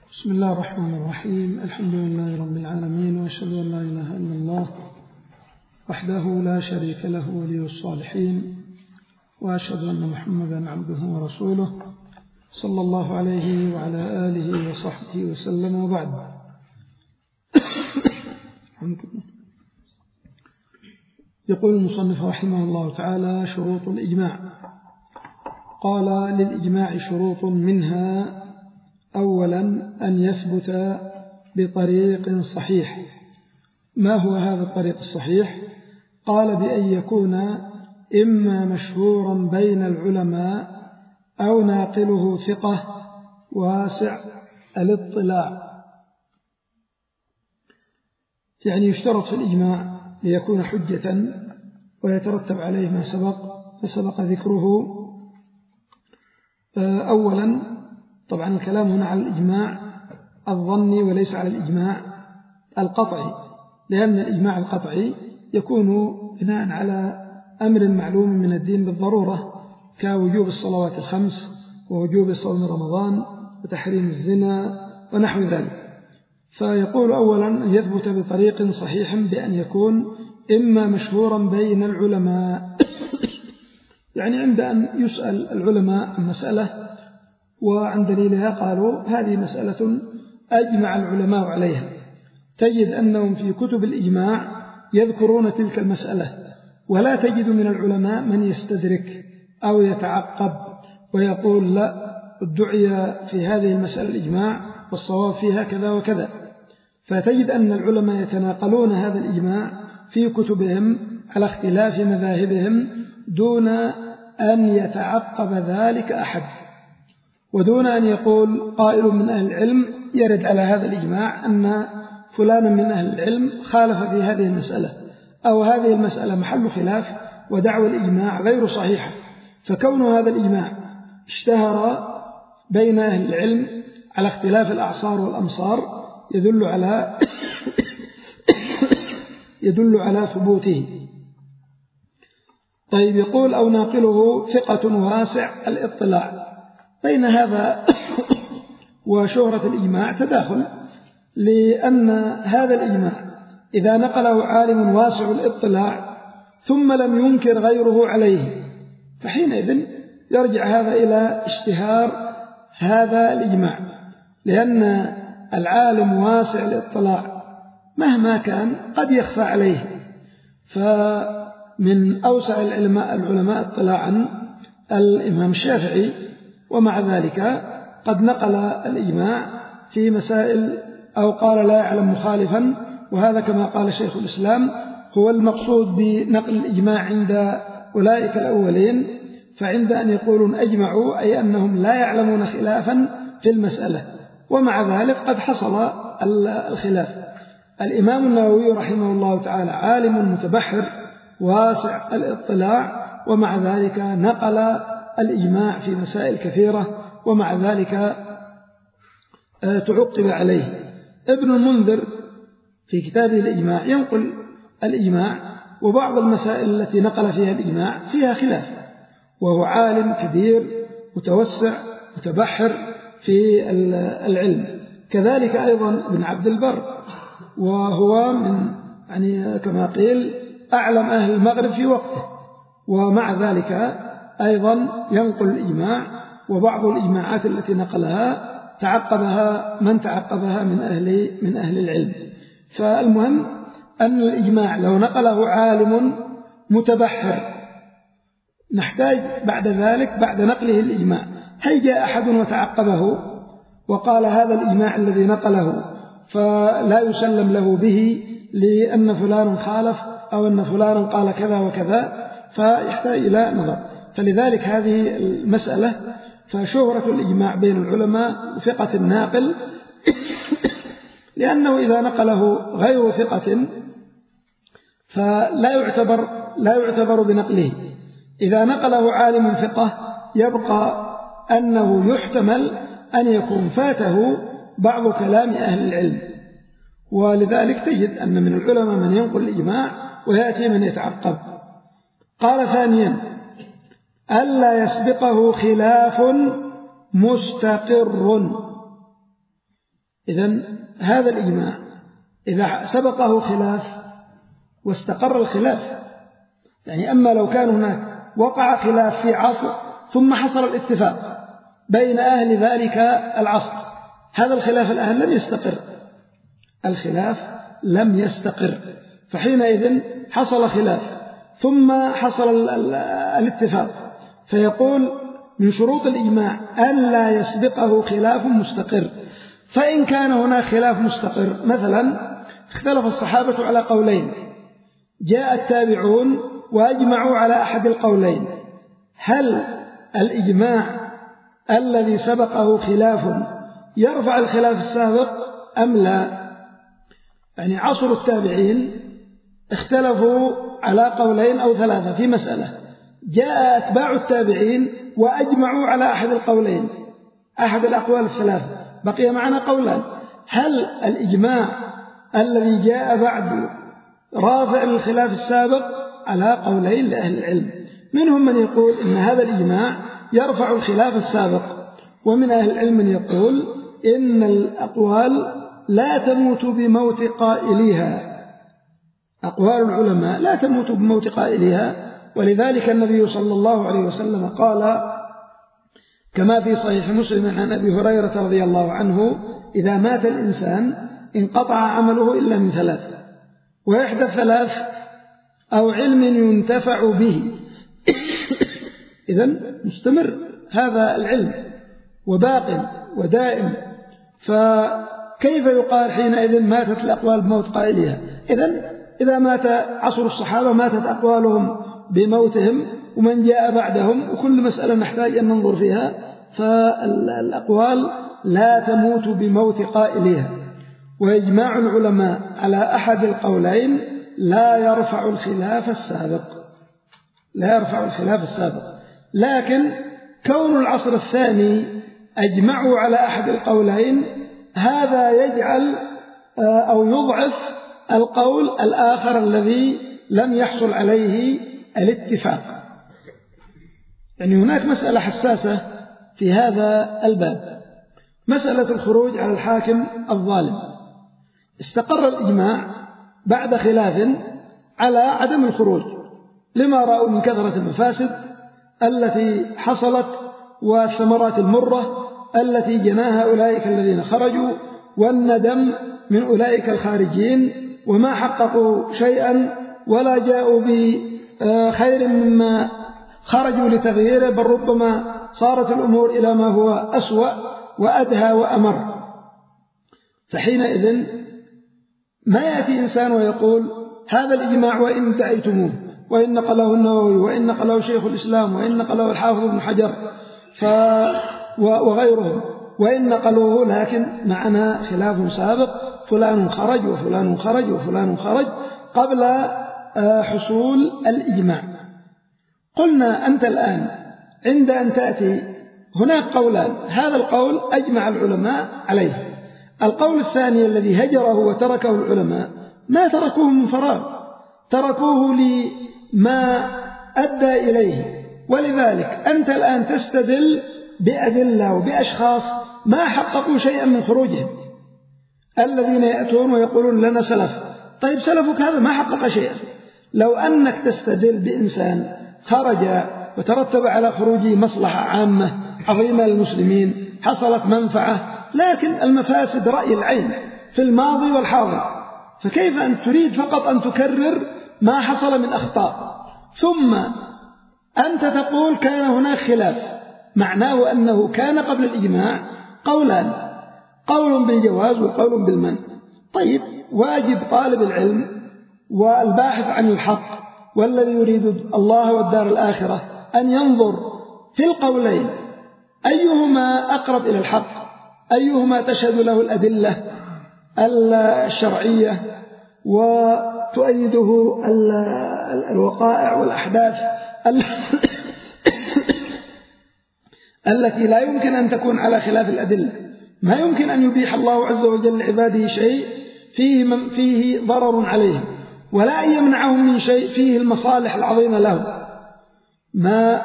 بسم الله الرحمن الرحيم. الحمد لله رب العالمين، وأشهد أن لا إله إلا الله وحده لا شريك له ولي الصالحين، وأشهد أن محمدا عبده ورسوله صلى الله عليه وعلى آله وصحبه وسلم، وبعد. يقول المصنف رحمه الله تعالى: شروط الإجماع. قال: للإجماع شروط، منها أولا أن يثبت بطريق صحيح. ما هو هذا الطريق الصحيح؟ قال: بأن يكون إما مشهورا بين العلماء أو ناقله ثقة واسع الاطلاع. يعني يشترط في الإجماع ليكون حجة ويترتب عليه ما سبق ذكره. أولا، طبعا الكلام هنا على الإجماع الظني وليس على الإجماع القطعي، لأن الإجماع القطعي يكون بناء على أمر معلوم من الدين بالضرورة، كوجوب الصلوات الخمس ووجوب صوم رمضان وتحريم الزنا ونحو ذلك. فيقول أولا أن يثبت بطريق صحيح بأن يكون إما مشهورا بين العلماء، يعني عند أن يسأل العلماء عن مسألة وعن دليلها قالوا هذه مسألة أجمع العلماء عليها، تجد أنهم في كتب الإجماع يذكرون تلك المسألة، ولا تجد من العلماء من يستدرك أو يتعقب ويقول لا، ادعي في هذه المسألة الإجماع والصواب فيها كذا وكذا. فتجد أن العلماء يتناقلون هذا الإجماع في كتبهم على اختلاف مذاهبهم دون أن يتعقب ذلك أحد، ودون أن يقول قائل من أهل العلم يرد على هذا الإجماع أن فلانا من أهل العلم خالف في هذه المسألة، أو هذه المسألة محل خلاف ودعوى الإجماع غير صحيحة. فكون هذا الإجماع اشتهر بين أهل العلم على اختلاف الأعصار والأمصار يدل على ثبوته. طيب، يقول: أو ناقله ثقة واسع الاطلاع. بين هذا وشهرة الإجماع تداخل، لأن هذا الإجماع إذا نقله عالم واسع الاطلاع ثم لم ينكر غيره عليه، فحينئذ يرجع هذا إلى اشتهار هذا الإجماع، لأن العالم واسع الاطلاع مهما كان قد يخفى عليه. فمن أوسع العلماء اطلاعا الإمام الشافعي، ومع ذلك قد نقل الإجماع في مسائل أو قال لا يعلم مخالفا، وهذا كما قال شيخ الإسلام هو المقصود بنقل الإجماع عند أولئك الأولين، فعند أن يقولون أجمعوا أي أنهم لا يعلمون خلافا في المسألة، ومع ذلك قد حصل الخلاف. الإمام النووي رحمه الله تعالى عالم متبحر واسع الاطلاع، ومع ذلك نقل الإجماع في مسائل كثيرة، ومع ذلك تعقب عليه. ابن المنذر في كتابه الإجماع ينقل الإجماع، وبعض المسائل التي نقل فيها الإجماع فيها خلاف، وهو عالم كبير متوسع متبحر في العلم. كذلك أيضا ابن عبد البر، وهو من كما قيل أعلم أهل المغرب في وقته، ومع ذلك أيضا ينقل الإجماع، وبعض الإجماعات التي نقلها تعقبها من تعقبها من أهل العلم. فالمهم أن الإجماع لو نقله عالم متبحر نحتاج بعد ذلك بعد نقله الإجماع هل جاء أحد وتعقبه وقال هذا الإجماع الذي نقله فلا يسلم له به لأن فلان خالف أو أن فلان قال كذا وكذا، فيحتاج إلى نظر. فلذلك هذه المسألة فشهرة الإجماع بين العلماء وثقة الناقل لأنه إذا نقله غير ثقة فلا يعتبر بنقله. إذا نقله عالم ثقة يبقى أنه يحتمل أن يكون فاته بعض كلام أهل العلم، ولذلك تجد أن من العلماء من ينقل الإجماع ويأتي من يتعقب. قال: ثانيا ألا يسبقه خلاف مستقر. إذن هذا الإجماع إذا سبقه خلاف واستقر الخلاف، يعني أما لو كان هناك وقع خلاف في عصر ثم حصل الاتفاق بين أهل ذلك العصر، هذا الخلاف الآن لم يستقر، الخلاف لم يستقر، فحينئذ حصل خلاف ثم حصل الاتفاق، فيقول من شروط الإجماع أن لا يسبقه خلاف مستقر. فإن كان هناك خلاف مستقر، مثلا اختلف الصحابة على قولين، جاء التابعون وأجمعوا على أحد القولين، هل الإجماع الذي سبقه خلاف يرفع الخلاف السابق أم لا؟ يعني عصر التابعين اختلفوا على قولين أو ثلاثة في مسألة، جاء أتباع التابعين وأجمعوا على أحد القولين، أحد الأقوال الثلاثة، بقي معنا قولان، هل الإجماع الذي جاء بعد رافع الخلاف السابق؟ على قولين لأهل العلم، منهم من يقول إن هذا الإجماع يرفع الخلاف السابق، ومن أهل العلم من يقول إن الأقوال لا تموت بموت قائليها، أقوال العلماء لا تموت بموت قائلها، ولذلك النبي صلى الله عليه وسلم قال كما في صحيح مسلم عن أبي هريرة رضي الله عنه: إذا مات الإنسان انقطع عمله إلا من ثلاث، وإحدى الثلاث أو علم ينتفع به إذن مستمر هذا العلم وباق ودائم، فكيف يقال حينئذ ماتت الأقوال بموت قائلها؟ إذن إذا مات عصر الصحابة ماتت أقوالهم بموتهم، ومن جاء بعدهم، وكل مسألة نحتاج أن ننظر فيها، فالأقوال لا تموت بموت قائلها، وإجماع العلماء على أحد القولين لا يرفع الخلاف السابق، لا يرفع الخلاف السابق. لكن كون العصر الثاني أجمعوا على أحد القولين هذا يجعل أو يضعف القول الآخر الذي لم يحصل عليه الاتفاق. يعني هناك مسألة حساسة في هذا الباب، مسألة الخروج على الحاكم الظالم. استقر الإجماع بعد خلاف على عدم الخروج لما رأوا من كثرة المفاسد التي حصلت والثمرات المرة التي جناها أولئك الذين خرجوا، والندم من أولئك الخارجين، وما حققوا شيئا ولا جاءوا بخير مما خرجوا لتغييره، بل ربما صارت الأمور إلى ما هو أسوأ وأدهى وأمر. فحينئذ ما يأتي إنسان ويقول هذا الإجماع وإن ادعيتموه، وإن نقله النووي، وإن نقله شيخ الإسلام، وإن نقله الحافظ ابن حجر وغيرهم، وإن نقلوه لكن معنا خلاف سابق، فلان خرج وفلان خرج وفلان خرج قبل حصول الإجماع. قلنا أنت الآن عند أن تأتي هناك قولان، هذا القول أجمع العلماء عليه، القول الثاني الذي هجره وتركه العلماء ما تركوه من فراغ، تركوه لما أدى إليه. ولذلك أنت الآن تستدل بأدلة وبأشخاص ما حققوا شيئا من خروجهم، الذين يأتون ويقولون لنا سلف. طيب سلفك هذا ما حقق شيئا. لو أنك تستدل بإنسان خرج وترتب على خروجه مصلحة عامة عظيمة للمسلمين، حصلت منفعة، لكن المفاسد رأي العين في الماضي والحاضر، فكيف أن تريد فقط أن تكرر ما حصل من أخطاء؟ ثم أنت تقول كان هناك خلاف، معناه أنه كان قبل الإجماع قولان، قول بالجواز وقول بالمنع. طيب واجب طالب العلم والباحث عن الحق والذي يريد الله والدار الآخرة أن ينظر في القولين أيهما أقرب إلى الحق، أيهما تشهد له الأدلة الشرعية وتؤيده الوقائع والأحداث التي لا يمكن أن تكون على خلاف الأدلة. ما يمكن أن يبيح الله عز وجل لعباده شيء فيه ضرر عليهم، ولا يمنعهم من شيء فيه المصالح العظيمة لهم. ما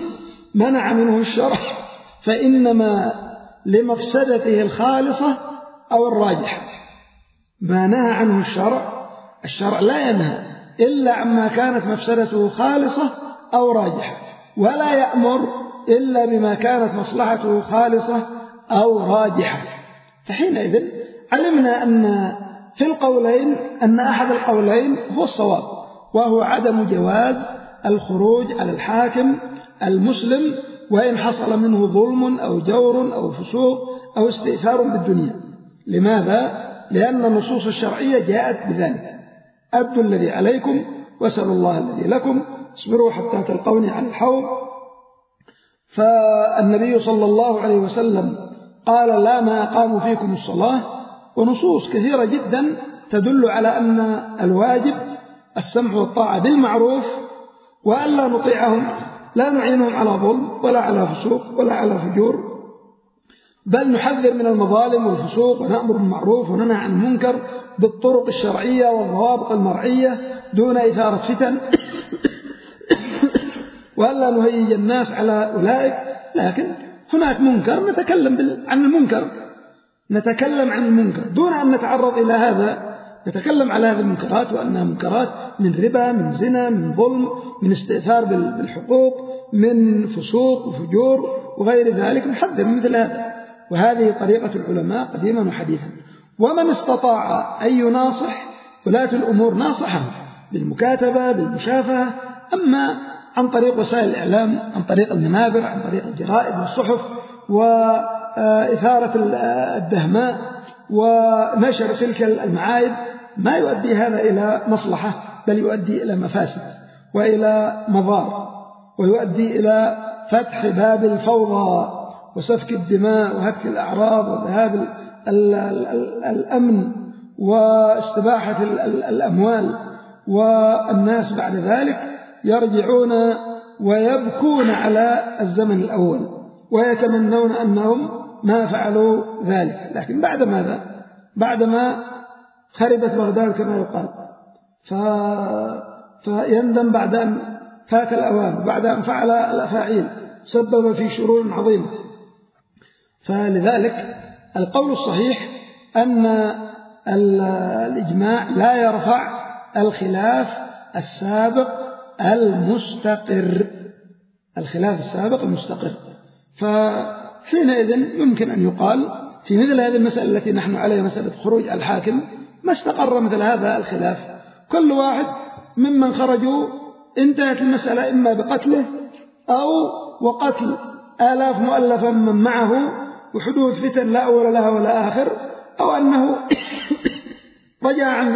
منع منه الشرع فإنما لمفسدته الخالصة أو الراجحة. ما نهى عنه الشرع لا ينهى إلا عما كانت مفسدته خالصة أو راجحة، ولا يأمر إلا بما كانت مصلحته خالصة أو راجحة. فحينئذ علمنا أن في القولين أن أحد القولين هو الصواب، وهو عدم جواز الخروج على الحاكم المسلم وإن حصل منه ظلم أو جور أو فسوق أو استئثار بالدنيا. لماذا؟ لأن النصوص الشرعية جاءت بذلك: أدوا الذي عليكم واسألوا الله الذي لكم، اصبروا حتى تلقوني على الحوض. فالنبي صلى الله عليه وسلم قال: لا ما أقاموا فيكم الصلاة. ونصوص كثيرة جدا تدل على أن الواجب السمع والطاعة بالمعروف، وألا نطيعهم، لا نعينهم على ظلم ولا على فسوق ولا على فجور، بل نحذر من المظالم والفسوق ونأمر بالمعروف وننهى عن المنكر بالطرق الشرعية والضوابط المرعية دون إثارة فتن وألا نهيج الناس على أولئك. لكن هناك منكر نتكلم عن المنكر دون أن نتعرض إلى هذا، نتكلم على هذه المنكرات وأنها منكرات من ربا، من زنا، من ظلم، من استئثار بالحقوق، من فسوق وفجور وغير ذلك، نحذر من مثل هذا. وهذه طريقة العلماء قديما وحديثا. ومن استطاع أن يناصح ولاة الأمور ناصحه بالمكاتبة بالمشافهة. أما عن طريق وسائل الإعلام، عن طريق المنابر، عن طريق الجرائد والصحف وإثارة الدهماء ونشر تلك المعايب، ما يؤدي هذا إلى مصلحة، بل يؤدي إلى مفاسد وإلى مضار، ويؤدي إلى فتح باب الفوضى وسفك الدماء وهتك الأعراض وذهاب الأمن واستباحة الأموال. والناس بعد ذلك يرجعون ويبكون على الزمن الأول ويتمنون أنهم ما فعلوا ذلك. لكن بعد ماذا؟ بعدما خربت بغداد كما يقال، فيندم بعد أن فات الأوان، بعد أن فعل الأفاعيل، سبب في شرور عظيمة. فلذلك القول الصحيح أن الإجماع لا يرفع الخلاف السابق المستقر، فحينئذ يمكن أن يقال في مثل هذه المسألة التي نحن عليها، مسألة خروج الحاكم، ما استقر مثل هذا الخلاف. كل واحد ممن خرجوا انتهت المسألة إما بقتله أو وقتل آلاف مؤلفة من معه وحدوث فتن لا أول لها ولا آخر، أو أنه رجع عن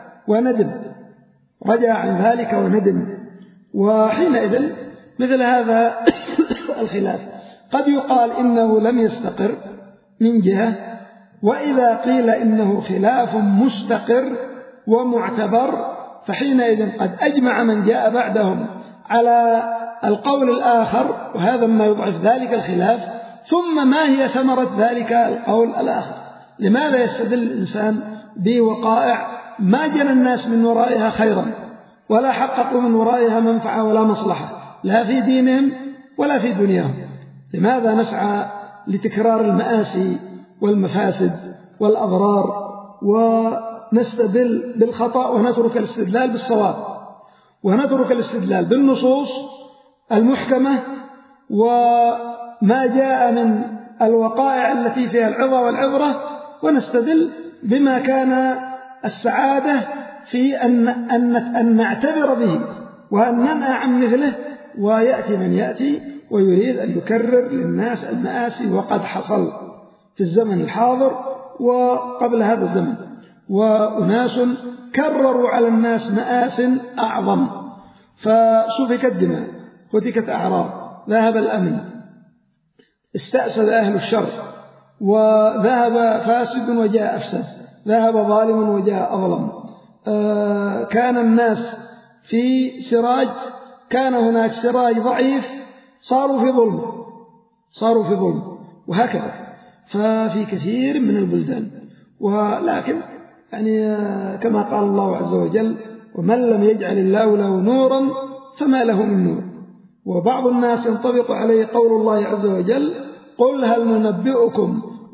ذلك وندم. وحينئذ مثل هذا الخلاف قد يقال إنه لم يستقر من جهة، وإذا قيل إنه خلاف مستقر ومعتبر فحينئذ قد أجمع من جاء بعدهم على القول الآخر، وهذا ما يضعف ذلك الخلاف. ثم ما هي ثمرة ذلك القول الآخر؟ لماذا يستدل الإنسان بوقائع ما جنى الناس من ورائها خيرا ولا حققوا من ورائها منفعة ولا مصلحة، لا في دينهم ولا في دنياهم؟ لماذا نسعى لتكرار المآسي والمفاسد والأضرار ونستدل بالخطأ ونترك الاستدلال بالصواب، ونترك الاستدلال بالنصوص المحكمة وما جاء من الوقائع التي فيها العظة والعبرة، ونستدل بما كان السعادة في أن نعتبر به وأن ننأى عن مثله؟ ويأتي من يأتي ويريد أن يكرر للناس المآسي، وقد حصل في الزمن الحاضر وقبل هذا الزمن، وأناس كرروا على الناس مآس أعظم، فسفكت الدماء، هتكت أعراض، ذهب الأمن، استأسد أهل الشر، وذهب فاسد وجاء أفسد، ذهب ظالم وجاء أظلم. كان الناس في سراج، كان هناك سراج ضعيف، صاروا في ظلم، وهكذا. ففي كثير من البلدان. ولكن يعني كما قال الله عز وجل: ومن لم يجعل الله له نورا فما له من نور. وبعض الناس ينطبق عليه قول الله عز وجل: قل هل ننبئكم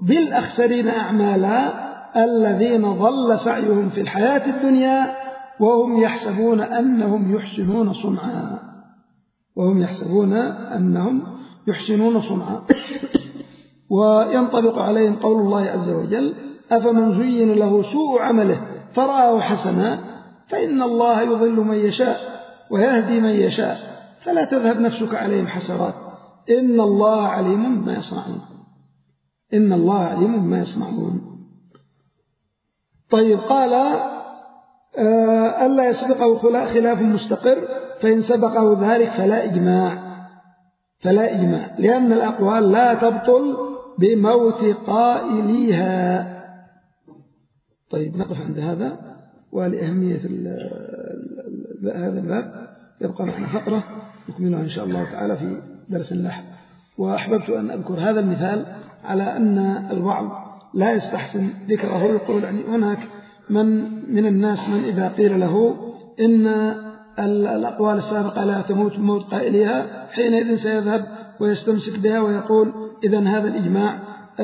بالأخسرين أعمالا الذين ضل سعيهم في الحياة الدنيا وهم يحسبون أنهم يحسنون صنعا وينطبق عليهم قول الله عز وجل أفمن زين له سوء عمله فرآه حسنا فإن الله يضل من يشاء ويهدي من يشاء فلا تذهب نفسك عليهم حسرات إن الله عليم ما يصنعون. طيب قال ألا يسبقه خلاف مستقر فإن سبقه ذلك فلا إجماع لأن الأقوال لا تبطل بموت قائليها. طيب نقف عند هذا، ولأهمية هذا الباب يبقى معنا فقرة نكملها إن شاء الله تعالى في درس النحو. وأحببت أن أذكر هذا المثال على أن البعض لا يستحسن ذكره، يقول يعني هناك من الناس من إذا قيل له إن الأقوال السابقة لا تموت بموت قائلها حينئذ سيذهب ويستمسك بها ويقول إذن هذا الإجماع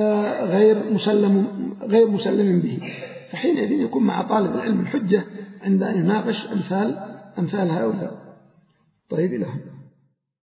غير مسلم به، فحينئذ يكون مع طالب العلم الحجة عند أن يناقش أمثال هؤلاء. طيب إلى هنا.